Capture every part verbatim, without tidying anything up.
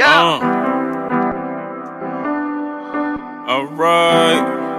Uh. Alright.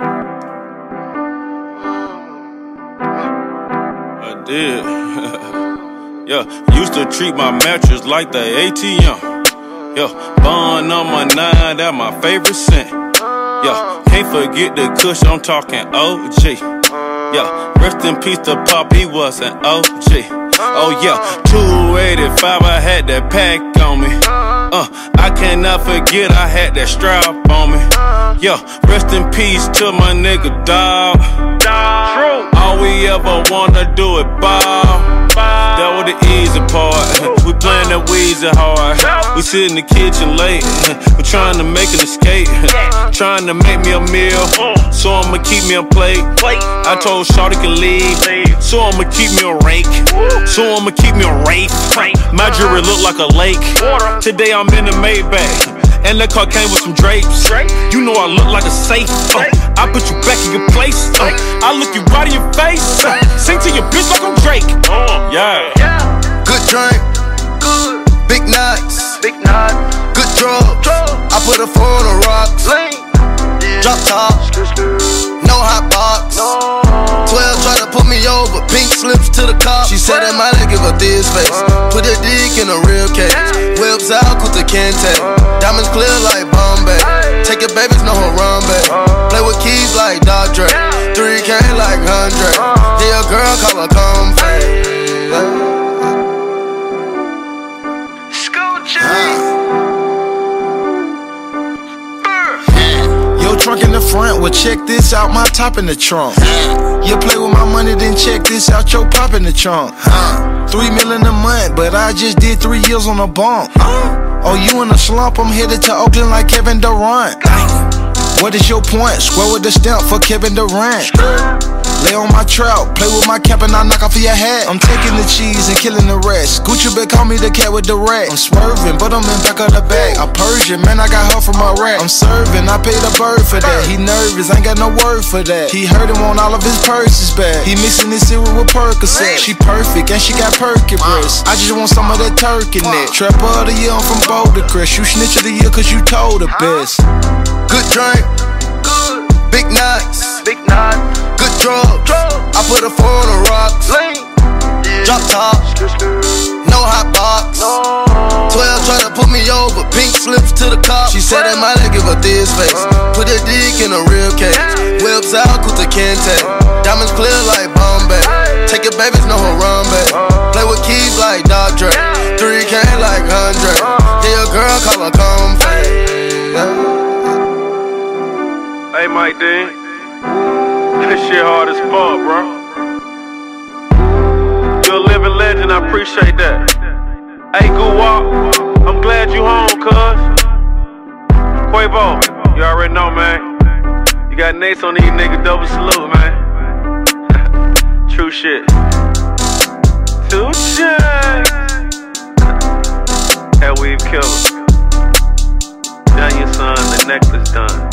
I did. Yeah, used to treat my mattress like the A T M. Yeah, Bond number nine, that my favorite scent. Yeah, can't forget the kush, I'm talking O G. Yeah, rest in peace to Pop, he was an O G. Oh yeah, two eighty-five, I had that pack on me. Uh, I cannot forget I had that strap on me. Yeah, rest in peace to my nigga dog. All we ever wanna do is ball. That was the easy part. We playing that Weezy hard. We sit in the kitchen late. We trying to make an escape. Trying to make me a meal, so I'ma keep me a plate. I told Shawty can leave, so I'ma keep me a rake. So I'ma keep me a rake. My jewelry look like a lake. Today I'm in the Maybach, and the car came with some drapes. You know I look like a safe. uh, I put you back in your place. uh, I look you right in your face. uh, Sing to your bitch like I'm Drake. Yeah. Good drink, good. Big nuts, big nuts. Good drugs. I put her four on the rocks. Drop top, no hot box. Twelve try to put me over, pink slips to the cop. She said that my leg give her this face. Put a dick in a real cage. Whips out, Kuta Kente. Diamonds clear like Bombay. Take your babies, no Harambe. Play with keys like Dr. Dre. three K like one hundred. Yeah, a girl call her comfy. Trunk in the front, well check this out, my top in the trunk. You play with my money, then check this out, your pop in the trunk. uh, Three million a month, but I just did three years on a bump. uh, Oh, you in a slump, I'm headed to Oakland like Kevin Durant. What is your point? Square with the stamp for Kevin Durant. Lay on my trout, play with my cap and I knock off your hat. I'm taking the cheese and killing the rest. Gucci been call me the cat with the rat. I'm swerving, but I'm in back of the bag. I Persian, man, I got her from Iraq. I'm serving, I paid a bird for that. He nervous, ain't got no word for that. He heard him want all of his purses back. He mixing his cereal with Percocet. She perfect and she got perky breasts. I just want some of that turkey neck. Trapper of the year, I'm from Boulder Crest. You snitch of the year cause you told the best. Good drink, good. Big nuts, big nuts. Good drugs, I put her four on the rocks. Drop top, no hot box. Twelve try to put me over, pink slips to the cop. She said that my leg give her this face. Put a dick in a real cage. Whips out, Kuta Kente. Diamonds clear like Bombay. Take your babies, no Harambe. Play with keys like Doctor Dre. three K like one hundred. Yeah, a girl call her comfy. Hey, Mike Dean, this shit hard as fuck, bro. You're a living legend, I appreciate that. Hey, Guwap, I'm glad you home, cuz. Quavo, you already know, man. You got Nates on these niggas, double salute, man. True shit. Two shit. Hell, we've killed. Done your son, the necklace done.